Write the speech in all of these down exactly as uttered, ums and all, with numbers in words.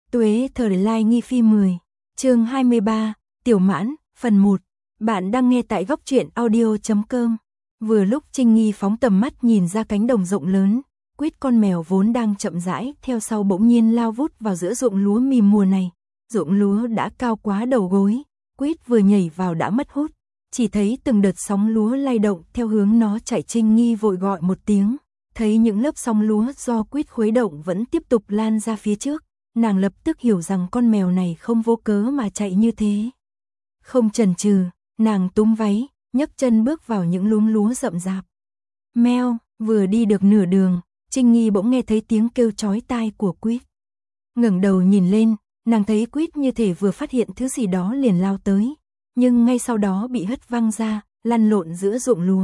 Tuế thời lai nghi phi mười, chương hai mươi ba, Tiểu Mãn, phần một. Bạn đang nghe tại góc truyện audio chấm com. Vừa lúc Trinh Nghi phóng tầm mắt nhìn ra cánh đồng rộng lớn, Quýt con mèo vốn đang chậm rãi theo sau bỗng nhiên lao vút vào giữa ruộng lúa mì mùa này. Ruộng lúa đã cao quá đầu gối, Quýt vừa nhảy vào đã mất hút, chỉ thấy từng đợt sóng lúa lay động theo hướng nó chạy. Trinh Nghi vội gọi một tiếng, thấy những lớp sóng lúa do Quýt khuấy động vẫn tiếp tục lan ra phía trước. Nàng lập tức hiểu rằng con mèo này không vô cớ mà chạy như thế. Không chần chừ, nàng túm váy, nhấc chân bước vào những luống lúa rậm rạp. Meo, vừa đi được nửa đường, Trinh Nghi bỗng nghe thấy tiếng kêu chói tai của Quýt. Ngẩng đầu nhìn lên, nàng thấy Quýt như thể vừa phát hiện thứ gì đó liền lao tới, nhưng ngay sau đó bị hất văng ra, lăn lộn giữa ruộng lúa.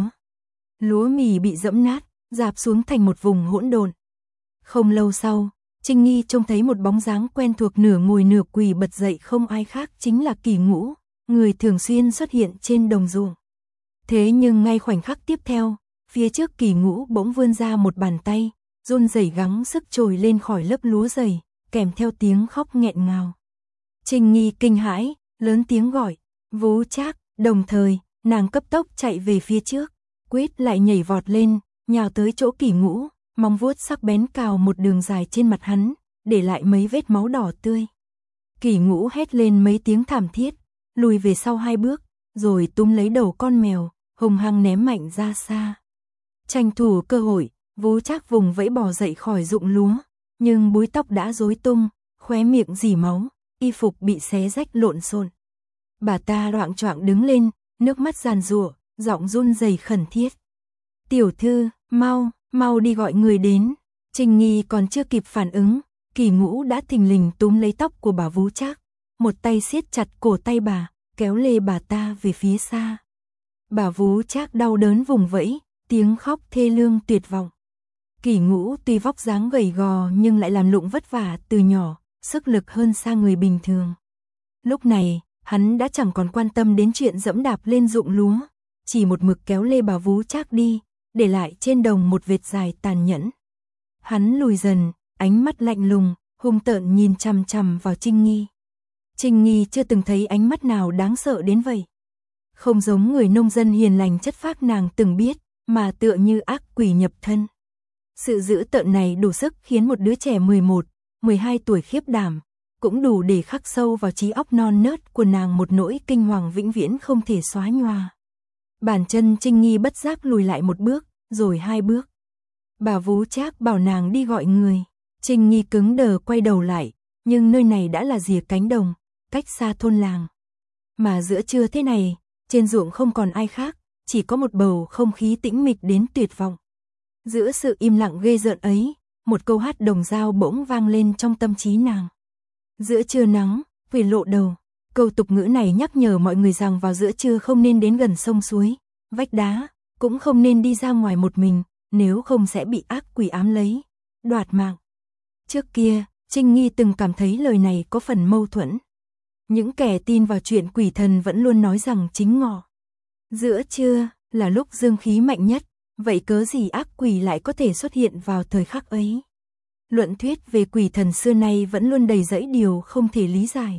Lúa mì bị dẫm nát, rạp xuống thành một vùng hỗn độn. Không lâu sau, Trinh Nghi trông thấy một bóng dáng quen thuộc nửa ngồi nửa quỳ bật dậy, không ai khác chính là Kỳ Ngũ, người thường xuyên xuất hiện trên đồng ruộng. Thế nhưng ngay khoảnh khắc tiếp theo, phía trước Kỳ Ngũ bỗng vươn ra một bàn tay, run rẩy gắng sức trồi lên khỏi lớp lúa dày, kèm theo tiếng khóc nghẹn ngào. Trinh Nghi kinh hãi, lớn tiếng gọi, Vú Trác, đồng thời, nàng cấp tốc chạy về phía trước, Quýt lại nhảy vọt lên, nhào tới chỗ Kỳ Ngũ. Móng vuốt sắc bén cào một đường dài trên mặt hắn, để lại mấy vết máu đỏ tươi. Kỳ Ngũ hét lên mấy tiếng thảm thiết, lùi về sau hai bước, rồi túm lấy đầu con mèo, hung hăng ném mạnh ra xa. Tranh thủ cơ hội, Vú Trác vùng vẫy bò dậy khỏi ruộng lúa, nhưng búi tóc đã rối tung, khóe miệng rỉ máu, y phục bị xé rách lộn xộn. Bà ta loạng choạng đứng lên, nước mắt giàn giụa, giọng run rẩy khẩn thiết. Tiểu thư, mau, mau đi gọi người đến. Trinh Nghi còn chưa kịp phản ứng, Kỳ Ngũ đã thình lình túm lấy tóc của bà Vú Trác, một tay siết chặt cổ tay bà, kéo lê bà ta về phía xa. Bà Vú Trác đau đớn vùng vẫy, tiếng khóc thê lương tuyệt vọng. Kỳ Ngũ tuy vóc dáng gầy gò nhưng lại làm lụng vất vả từ nhỏ, sức lực hơn xa người bình thường. Lúc này, hắn đã chẳng còn quan tâm đến chuyện dẫm đạp lên ruộng lúa, chỉ một mực kéo lê bà Vú Trác đi, để lại trên đồng một vệt dài tàn nhẫn. Hắn lùi dần, ánh mắt lạnh lùng, hung tợn nhìn chằm chằm vào Trinh Nghi. Trinh Nghi chưa từng thấy ánh mắt nào đáng sợ đến vậy. Không giống người nông dân hiền lành chất phác nàng từng biết, mà tựa như ác quỷ nhập thân. Sự dữ tợn này đủ sức khiến một đứa trẻ mười một, mười hai tuổi khiếp đảm, cũng đủ để khắc sâu vào trí óc non nớt của nàng một nỗi kinh hoàng vĩnh viễn không thể xóa nhòa. Bàn chân Trinh Nghi bất giác lùi lại một bước, rồi hai bước. Bà Vú Trác bảo nàng đi gọi người. Trinh Nghi cứng đờ quay đầu lại, nhưng nơi này đã là rìa cánh đồng, cách xa thôn làng. Mà giữa trưa thế này, trên ruộng không còn ai khác, chỉ có một bầu không khí tĩnh mịch đến tuyệt vọng. Giữa sự im lặng ghê rợn ấy, một câu hát đồng dao bỗng vang lên trong tâm trí nàng. Giữa trưa nắng, quỷ lộ đầu. Câu tục ngữ này nhắc nhở mọi người rằng vào giữa trưa không nên đến gần sông suối, vách đá, cũng không nên đi ra ngoài một mình, nếu không sẽ bị ác quỷ ám lấy, đoạt mạng. Trước kia, Trinh Nghi từng cảm thấy lời này có phần mâu thuẫn. Những kẻ tin vào chuyện quỷ thần vẫn luôn nói rằng chính ngọ giữa trưa là lúc dương khí mạnh nhất, vậy cớ gì ác quỷ lại có thể xuất hiện vào thời khắc ấy? Luận thuyết về quỷ thần xưa nay vẫn luôn đầy rẫy điều không thể lý giải.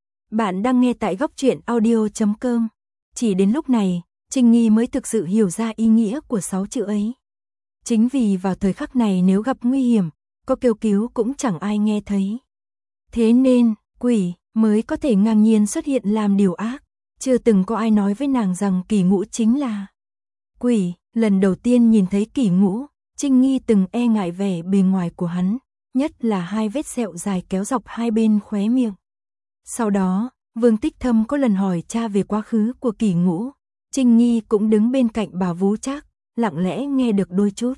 Bạn đang nghe tại góc truyện audio chấm com. Chỉ đến lúc này, Trinh Nghi mới thực sự hiểu ra ý nghĩa của sáu chữ ấy. Chính vì vào thời khắc này nếu gặp nguy hiểm, có kêu cứu cũng chẳng ai nghe thấy. Thế nên, quỷ mới có thể ngang nhiên xuất hiện làm điều ác. Chưa từng có ai nói với nàng rằng Kỳ Ngũ chính là quỷ. Lần đầu tiên nhìn thấy Kỳ Ngũ, Trinh Nghi từng e ngại vẻ bề ngoài của hắn, nhất là hai vết sẹo dài kéo dọc hai bên khóe miệng. Sau đó, Vương Tích Thâm có lần hỏi cha về quá khứ của Kỳ Ngũ, Trinh Nghi cũng đứng bên cạnh bà Vú Trác, lặng lẽ nghe được đôi chút.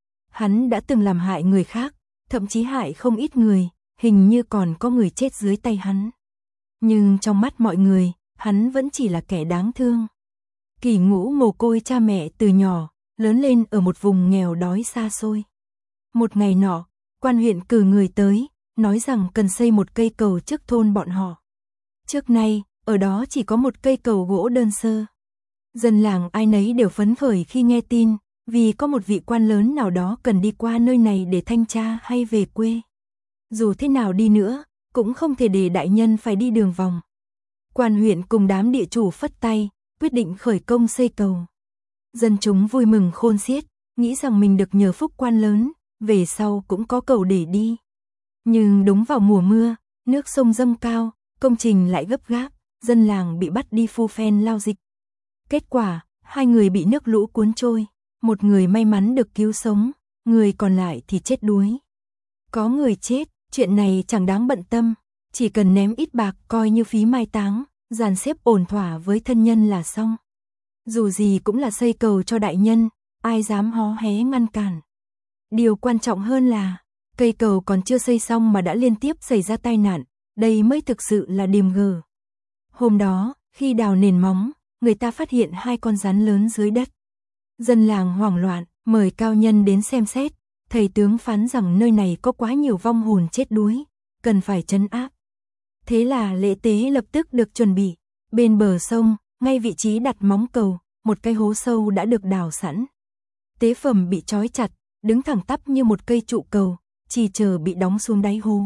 Hắn đã từng làm hại người khác, thậm chí hại không ít người, hình như còn có người chết dưới tay hắn. Nhưng trong mắt mọi người, hắn vẫn chỉ là kẻ đáng thương. Kỳ Ngũ mồ côi cha mẹ từ nhỏ, lớn lên ở một vùng nghèo đói xa xôi. Một ngày nọ, quan huyện cử người tới, nói rằng cần xây một cây cầu trước thôn bọn họ. Trước nay, ở đó chỉ có một cây cầu gỗ đơn sơ. Dân làng ai nấy đều phấn khởi khi nghe tin, vì có một vị quan lớn nào đó cần đi qua nơi này để thanh tra hay về quê. Dù thế nào đi nữa, cũng không thể để đại nhân phải đi đường vòng. Quan huyện cùng đám địa chủ phất tay, quyết định khởi công xây cầu. Dân chúng vui mừng khôn xiết, nghĩ rằng mình được nhờ phúc quan lớn, về sau cũng có cầu để đi. Nhưng đúng vào mùa mưa, nước sông dâng cao, công trình lại gấp gáp, dân làng bị bắt đi phu phen lao dịch. Kết quả, hai người bị nước lũ cuốn trôi, một người may mắn được cứu sống, người còn lại thì chết đuối. Có người chết, chuyện này chẳng đáng bận tâm, chỉ cần ném ít bạc coi như phí mai táng, dàn xếp ổn thỏa với thân nhân là xong. Dù gì cũng là xây cầu cho đại nhân, ai dám hó hé ngăn cản. Điều quan trọng hơn là, cây cầu còn chưa xây xong mà đã liên tiếp xảy ra tai nạn, đây mới thực sự là điềm gờ. Hôm đó, khi đào nền móng, người ta phát hiện hai con rắn lớn dưới đất. Dân làng hoảng loạn, mời cao nhân đến xem xét, thầy tướng phán rằng nơi này có quá nhiều vong hồn chết đuối, cần phải trấn áp. Thế là lễ tế lập tức được chuẩn bị, bên bờ sông, ngay vị trí đặt móng cầu, một cái hố sâu đã được đào sẵn. Tế phẩm bị trói chặt, đứng thẳng tắp như một cây trụ cầu, chỉ chờ bị đóng xuống đáy hố.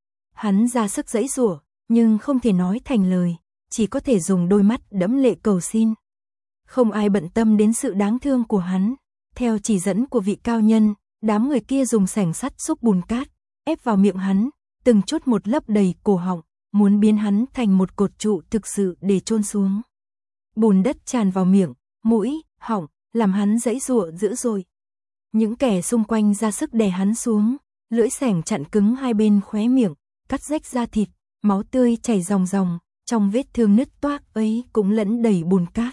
Hắn ra sức giãy giụa, nhưng không thể nói thành lời, chỉ có thể dùng đôi mắt đẫm lệ cầu xin. Không ai bận tâm đến sự đáng thương của hắn. Theo chỉ dẫn của vị cao nhân, đám người kia dùng xẻng sắt xúc bùn cát, ép vào miệng hắn, từng chút một lấp đầy cổ họng, muốn biến hắn thành một cột trụ thực sự để chôn xuống. Bùn đất tràn vào miệng, mũi, họng, làm hắn giãy giụa dữ dội. Những kẻ xung quanh ra sức đè hắn xuống, lưỡi xẻng chặn cứng hai bên khóe miệng, cắt rách da thịt, máu tươi chảy ròng ròng, trong vết thương nứt toác ấy cũng lẫn đầy bùn cát.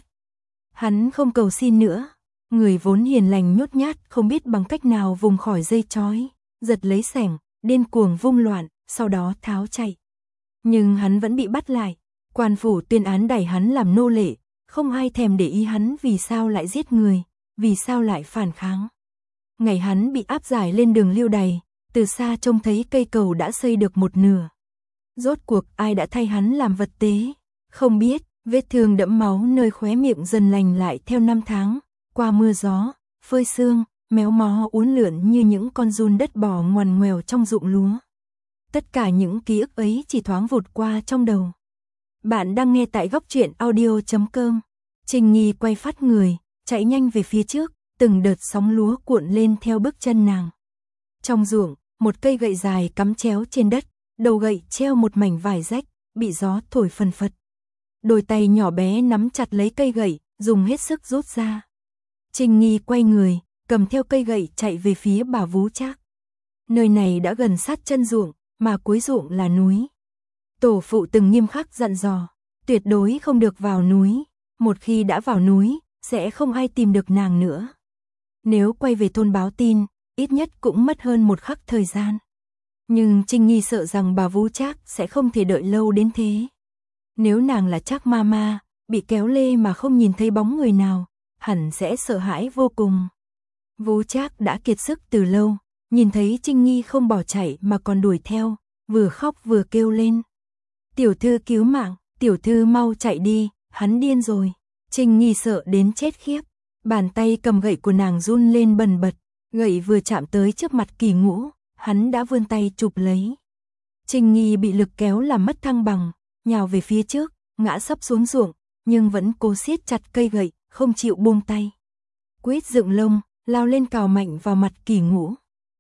Hắn không cầu xin nữa, người vốn hiền lành nhút nhát không biết bằng cách nào vùng khỏi dây trói, giật lấy xẻng, điên cuồng vung loạn, sau đó tháo chạy. Nhưng hắn vẫn bị bắt lại, quan phủ tuyên án đày hắn làm nô lệ, không ai thèm để ý hắn vì sao lại giết người, vì sao lại phản kháng. Ngày hắn bị áp giải lên đường Liêu Đày, từ xa trông thấy cây cầu đã xây được một nửa. Rốt cuộc ai đã thay hắn làm vật tế, không biết, vết thương đẫm máu nơi khóe miệng dần lành lại theo năm tháng, qua mưa gió, phơi sương, méo mó uốn lượn như những con giun đất bò ngoằn ngoèo trong ruộng lúa. Tất cả những ký ức ấy chỉ thoáng vụt qua trong đầu. Bạn đang nghe tại góc truyện audio chấm com. Trình Nghi quay phát người, chạy nhanh về phía trước, từng đợt sóng lúa cuộn lên theo bước chân nàng. Trong ruộng, một cây gậy dài cắm chéo trên đất, đầu gậy treo một mảnh vải rách, bị gió thổi phần phật. Đôi tay nhỏ bé nắm chặt lấy cây gậy, dùng hết sức rút ra. Trình Nghi quay người, cầm theo cây gậy chạy về phía Bà Vú Trác. Nơi này đã gần sát chân ruộng, mà cuối ruộng là núi. Tổ phụ từng nghiêm khắc dặn dò, tuyệt đối không được vào núi, một khi đã vào núi, sẽ không ai tìm được nàng nữa. Nếu quay về thôn báo tin, ít nhất cũng mất hơn một khắc thời gian. Nhưng Trình Nghi sợ rằng Bà Vú Trác sẽ không thể đợi lâu đến thế. Nếu nàng là Trác Mama, bị kéo lê mà không nhìn thấy bóng người nào, hẳn sẽ sợ hãi vô cùng. Vú Trác đã kiệt sức từ lâu, nhìn thấy Trình Nghi không bỏ chạy mà còn đuổi theo, vừa khóc vừa kêu lên. Tiểu thư cứu mạng, tiểu thư mau chạy đi, hắn điên rồi. Trình Nghi sợ đến chết khiếp, bàn tay cầm gậy của nàng run lên bần bật, gậy vừa chạm tới trước mặt Kỳ Ngũ, hắn đã vươn tay chụp lấy. Trình Nghi bị lực kéo làm mất thăng bằng, nhào về phía trước, ngã sấp xuống ruộng, nhưng vẫn cố siết chặt cây gậy, không chịu buông tay. Quýt dựng lông, lao lên cào mạnh vào mặt Kỳ Ngũ.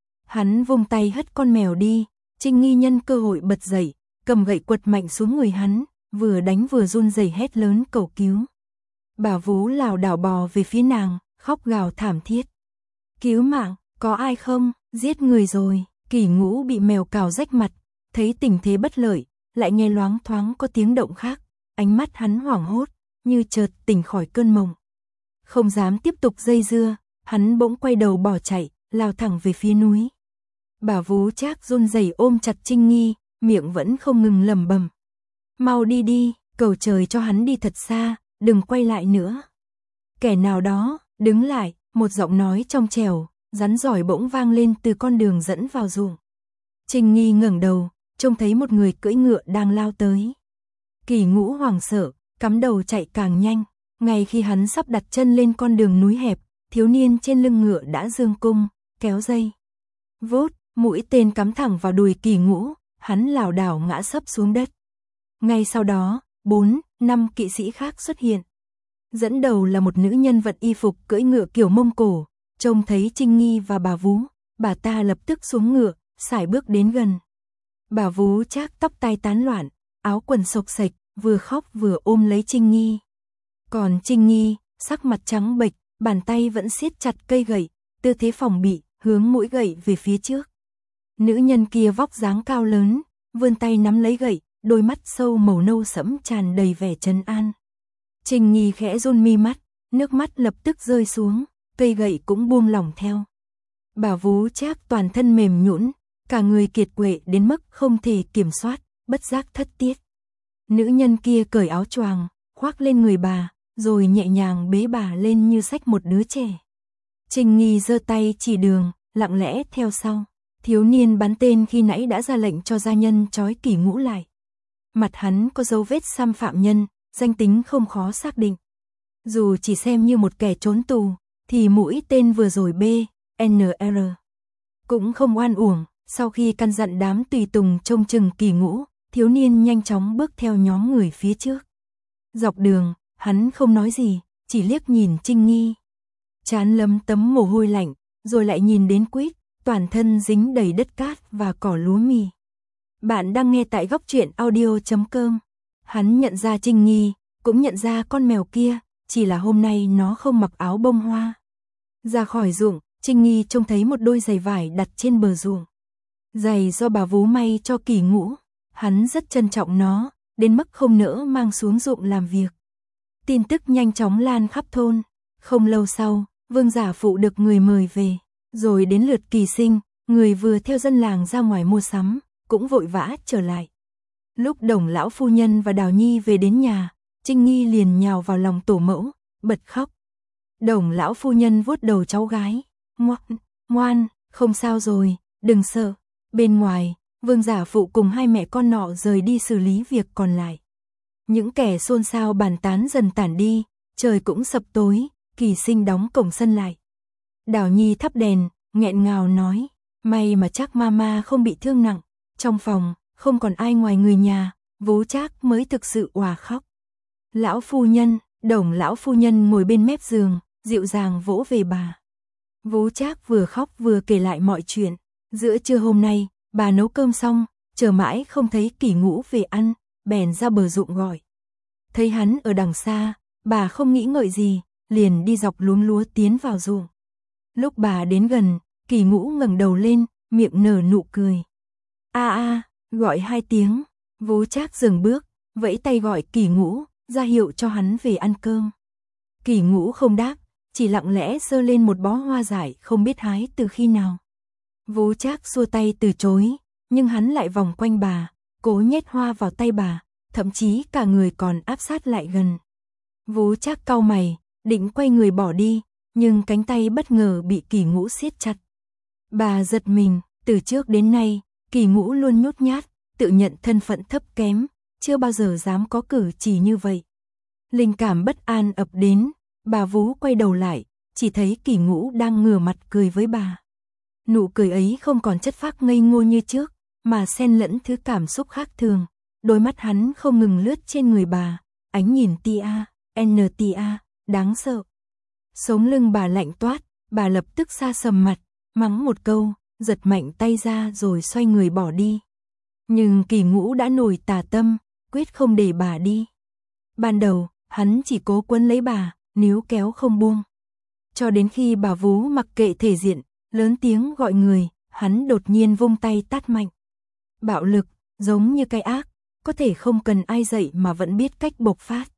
Hắn vung tay hất con mèo đi, Trình Nghi nhân cơ hội bật dậy, cầm gậy quật mạnh xuống người hắn, vừa đánh vừa run rẩy hét lớn cầu cứu. Bà Vú lảo đảo bò về phía nàng, khóc gào thảm thiết. Cứu mạng, có ai không, giết người rồi. Kỳ Ngũ bị mèo cào rách mặt, thấy tình thế bất lợi, lại nghe loáng thoáng có tiếng động khác, ánh mắt hắn hoảng hốt, như chợt tỉnh khỏi cơn mộng. Không dám tiếp tục dây dưa, hắn bỗng quay đầu bỏ chạy, lao thẳng về phía núi. Bà Vú Trác run rẩy ôm chặt Trình Nghi, miệng vẫn không ngừng lẩm bẩm. Mau đi đi, cầu trời cho hắn đi thật xa, đừng quay lại nữa. Kẻ nào đó, đứng lại, một giọng nói trong trẻo, rắn rỏi bỗng vang lên từ con đường dẫn vào ruộng. Trình Nghi ngẩng đầu, trông thấy một người cưỡi ngựa đang lao tới. Kỳ Ngũ hoảng sợ, cắm đầu chạy càng nhanh, ngay khi hắn sắp đặt chân lên con đường núi hẹp, thiếu niên trên lưng ngựa đã giương cung, kéo dây. Vút, mũi tên cắm thẳng vào đùi Kỳ Ngũ, hắn lảo đảo ngã sấp xuống đất. Ngay sau đó, bốn, năm kỵ sĩ khác xuất hiện. Dẫn đầu là một nữ nhân vận y phục cưỡi ngựa kiểu Mông Cổ, trông thấy Trinh Nghi và bà Vú, bà ta lập tức xuống ngựa, sải bước đến gần. Bà Vú Trác tóc tai tán loạn, áo quần xộc xệch, vừa khóc vừa ôm lấy Trinh Nghi. Còn Trinh Nghi, sắc mặt trắng bệch, bàn tay vẫn siết chặt cây gậy, tư thế phòng bị, hướng mũi gậy về phía trước. Nữ nhân kia vóc dáng cao lớn, vươn tay nắm lấy gậy, đôi mắt sâu màu nâu sẫm tràn đầy vẻ trấn an. Trinh Nghi khẽ run mi mắt, nước mắt lập tức rơi xuống, cây gậy cũng buông lỏng theo. Bà Vú Trác toàn thân mềm nhũn, cả người kiệt quệ đến mức không thể kiểm soát, bất giác thất tiết. Nữ nhân kia cởi áo choàng, khoác lên người bà, rồi nhẹ nhàng bế bà lên như xách một đứa trẻ. Trinh Nghi giơ tay chỉ đường, lặng lẽ theo sau. Thiếu niên bắn tên khi nãy đã ra lệnh cho gia nhân trói Kỷ Ngũ lại. Mặt hắn có dấu vết xăm phạm nhân, danh tính không khó xác định. Dù chỉ xem như một kẻ trốn tù, thì mũi tên vừa rồi B, N R cũng không oan uổng. Sau khi căn dặn đám tùy tùng trông chừng Kỷ Ngũ, thiếu niên nhanh chóng bước theo nhóm người phía trước. Dọc đường, hắn không nói gì, chỉ liếc nhìn Trinh Nghi. Trán lấm tấm mồ hôi lạnh, rồi lại nhìn đến Quýt, toàn thân dính đầy đất cát và cỏ lúa mì. Bạn đang nghe tại góc truyện audio chấm com. Hắn nhận ra Trinh Nghi, cũng nhận ra con mèo kia, chỉ là hôm nay nó không mặc áo bông hoa. Ra khỏi ruộng, Trinh Nghi trông thấy một đôi giày vải đặt trên bờ ruộng. Giày do bà Vú may cho Kỷ Ngũ, hắn rất trân trọng nó, đến mức không nỡ mang xuống ruộng làm việc. Tin tức nhanh chóng lan khắp thôn. Không lâu sau, Vương Giả Phụ được người mời về, rồi đến lượt Kỳ Sinh, người vừa theo dân làng ra ngoài mua sắm, cũng vội vã trở lại. Lúc Đồng lão phu nhân và Đào Nhi về đến nhà, Trinh Nghi liền nhào vào lòng tổ mẫu, bật khóc. Đồng lão phu nhân vuốt đầu cháu gái, ngoan, ngoan, không sao rồi, đừng sợ. Bên ngoài, Vương Giả Phụ cùng hai mẹ con nọ rời đi xử lý việc còn lại. Những kẻ xôn xao bàn tán dần tản đi, trời cũng sập tối, Kỳ Sinh đóng cổng sân lại. Đào Nhi thắp đèn, nghẹn ngào nói, may mà Trác mama không bị thương nặng, trong phòng không còn ai ngoài người nhà, Vú Trác mới thực sự òa khóc. Lão phu nhân, Đồng lão phu nhân ngồi bên mép giường, dịu dàng vỗ về bà. Vú Trác vừa khóc vừa kể lại mọi chuyện. Giữa trưa hôm nay, bà nấu cơm xong, chờ mãi không thấy Kỷ Ngũ về ăn, bèn ra bờ ruộng gọi. Thấy hắn ở đằng xa, bà không nghĩ ngợi gì, liền đi dọc luống lúa tiến vào ruộng. Lúc bà đến gần, Kỷ Ngũ ngẩng đầu lên, miệng nở nụ cười. A a, gọi hai tiếng. Vú Trác dừng bước, vẫy tay gọi Kỷ Ngũ, ra hiệu cho hắn về ăn cơm. Kỷ Ngũ không đáp, chỉ lặng lẽ giơ lên một bó hoa dại không biết hái từ khi nào. Vú Trác xua tay từ chối, nhưng hắn lại vòng quanh bà, cố nhét hoa vào tay bà, thậm chí cả người còn áp sát lại gần. Vú Trác cau mày, định quay người bỏ đi, nhưng cánh tay bất ngờ bị Kỷ Ngũ siết chặt. Bà giật mình, từ trước đến nay, Kỷ Ngũ luôn nhút nhát, tự nhận thân phận thấp kém, chưa bao giờ dám có cử chỉ như vậy. Linh cảm bất an ập đến, bà Vú quay đầu lại, chỉ thấy Kỷ Ngũ đang ngửa mặt cười với bà. Nụ cười ấy không còn chất phác ngây ngô như trước, mà xen lẫn thứ cảm xúc khác thường. Đôi mắt hắn không ngừng lướt trên người bà, ánh nhìn tia, n tia, đáng sợ. Sống lưng bà lạnh toát, bà lập tức sa sầm mặt, mắng một câu, giật mạnh tay ra rồi xoay người bỏ đi. Nhưng Kỷ Ngũ đã nổi tà tâm, quyết không để bà đi. Ban đầu, hắn chỉ cố quấn lấy bà, níu kéo không buông. Cho đến khi bà Vú mặc kệ thể diện, lớn tiếng gọi người, hắn đột nhiên vung tay tát mạnh. Bạo lực, giống như cái ác, có thể không cần ai dạy mà vẫn biết cách bộc phát.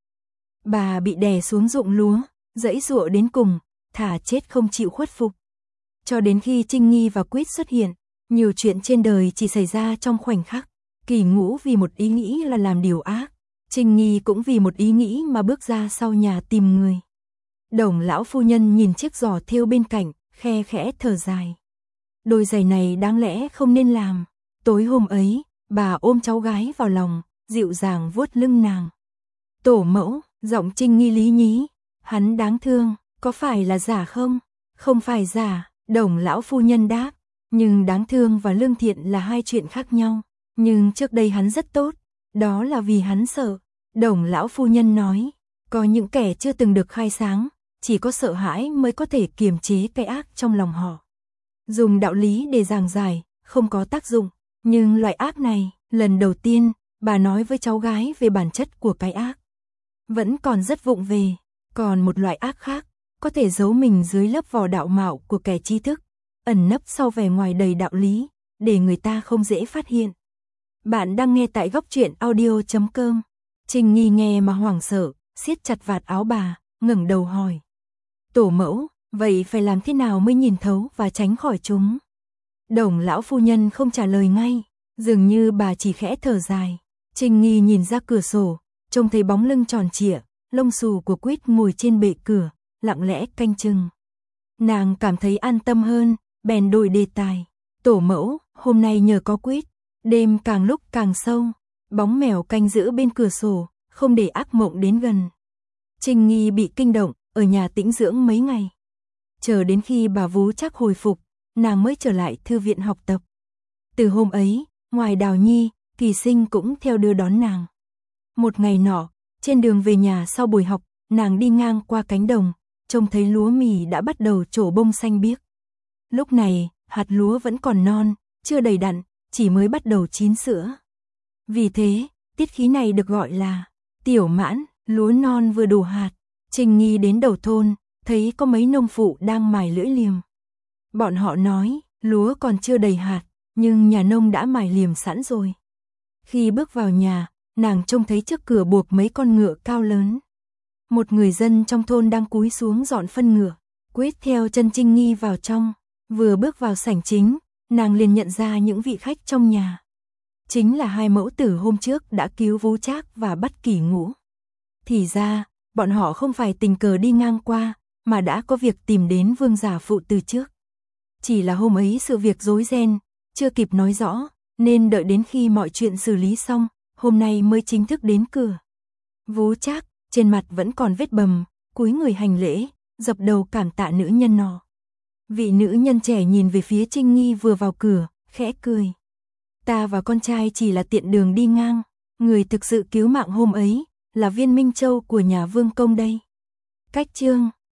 Bà bị đè xuống ruộng lúa, giãy giụa đến cùng, thà chết không chịu khuất phục. Cho đến khi Trinh Nghi và Quýt xuất hiện, nhiều chuyện trên đời chỉ xảy ra trong khoảnh khắc. Kỷ Ngũ vì một ý nghĩ là làm điều ác, Trinh Nghi cũng vì một ý nghĩ mà bước ra sau nhà tìm người. Đồng lão phu nhân nhìn chiếc giỏ thêu bên cạnh, khe khẽ thở dài. Đôi giày này đáng lẽ không nên làm. Tối hôm ấy, bà ôm cháu gái vào lòng, dịu dàng vuốt lưng nàng. Tổ mẫu, giọng Trinh Nghi lý nhí, hắn đáng thương, có phải là giả không? Không phải giả, Đồng lão phu nhân đáp, nhưng đáng thương và lương thiện là hai chuyện khác nhau. Nhưng trước đây hắn rất tốt, đó là vì hắn sợ. Đồng lão phu nhân nói, có những kẻ chưa từng được khai sáng, chỉ có sợ hãi mới có thể kiềm chế cái ác trong lòng họ. Dùng đạo lý để giảng giải, không có tác dụng, nhưng loại ác này, lần đầu tiên, bà nói với cháu gái về bản chất của cái ác. Vẫn còn rất vụng về, còn một loại ác khác, có thể giấu mình dưới lớp vỏ đạo mạo của kẻ trí thức, ẩn nấp sau vẻ ngoài đầy đạo lý, để người ta không dễ phát hiện. Bạn đang nghe tại góc truyện audio chấm com. Trình Nghi nghe mà hoảng sợ, siết chặt vạt áo bà, ngẩng đầu hỏi. Tổ mẫu, vậy phải làm thế nào mới nhìn thấu và tránh khỏi chúng? Đồng lão phu nhân không trả lời ngay, dường như bà chỉ khẽ thở dài. Trình Nghi nhìn ra cửa sổ, trông thấy bóng lưng tròn trịa, lông xù của Quýt ngồi trên bệ cửa, lặng lẽ canh chừng. Nàng cảm thấy an tâm hơn, bèn đổi đề tài. Tổ mẫu, hôm nay nhờ có Quýt, đêm càng lúc càng sâu, bóng mèo canh giữ bên cửa sổ, không để ác mộng đến gần. Trình Nghi bị kinh động, ở nhà tĩnh dưỡng mấy ngày. Chờ đến khi bà Vú Trác hồi phục, nàng mới trở lại thư viện học tập. Từ hôm ấy, ngoài Đào Nhi, Kỳ Sinh cũng theo đưa đón nàng. Một ngày nọ, trên đường về nhà sau buổi học, nàng đi ngang qua cánh đồng, trông thấy lúa mì đã bắt đầu trổ bông xanh biếc. Lúc này, hạt lúa vẫn còn non, chưa đầy đặn, chỉ mới bắt đầu chín sữa. Vì thế, tiết khí này được gọi là tiểu mãn, lúa non vừa đủ hạt. Trình Nghi đến đầu thôn, thấy có mấy nông phụ đang mài lưỡi liềm. Bọn họ nói, lúa còn chưa đầy hạt, nhưng nhà nông đã mài liềm sẵn rồi. Khi bước vào nhà, nàng trông thấy trước cửa buộc mấy con ngựa cao lớn. Một người dân trong thôn đang cúi xuống dọn phân ngựa, Quýt theo chân Trình Nghi vào trong. Vừa bước vào sảnh chính, nàng liền nhận ra những vị khách trong nhà. Chính là hai mẫu tử hôm trước đã cứu Vú Trác và bắt Kỷ Ngũ. Thì ra, bọn họ không phải tình cờ đi ngang qua, mà đã có việc tìm đến Vương giả phụ từ trước. Chỉ là hôm ấy sự việc rối ren, chưa kịp nói rõ, nên đợi đến khi mọi chuyện xử lý xong, hôm nay mới chính thức đến cửa. Vú Trác, trên mặt vẫn còn vết bầm, cúi người hành lễ, dập đầu cảm tạ nữ nhân nọ. Vị nữ nhân trẻ nhìn về phía Trình Nghi vừa vào cửa, khẽ cười. Ta và con trai chỉ là tiện đường đi ngang, người thực sự cứu mạng hôm ấy, là Viên Minh Châu của nhà Vương Công đây. Cách chương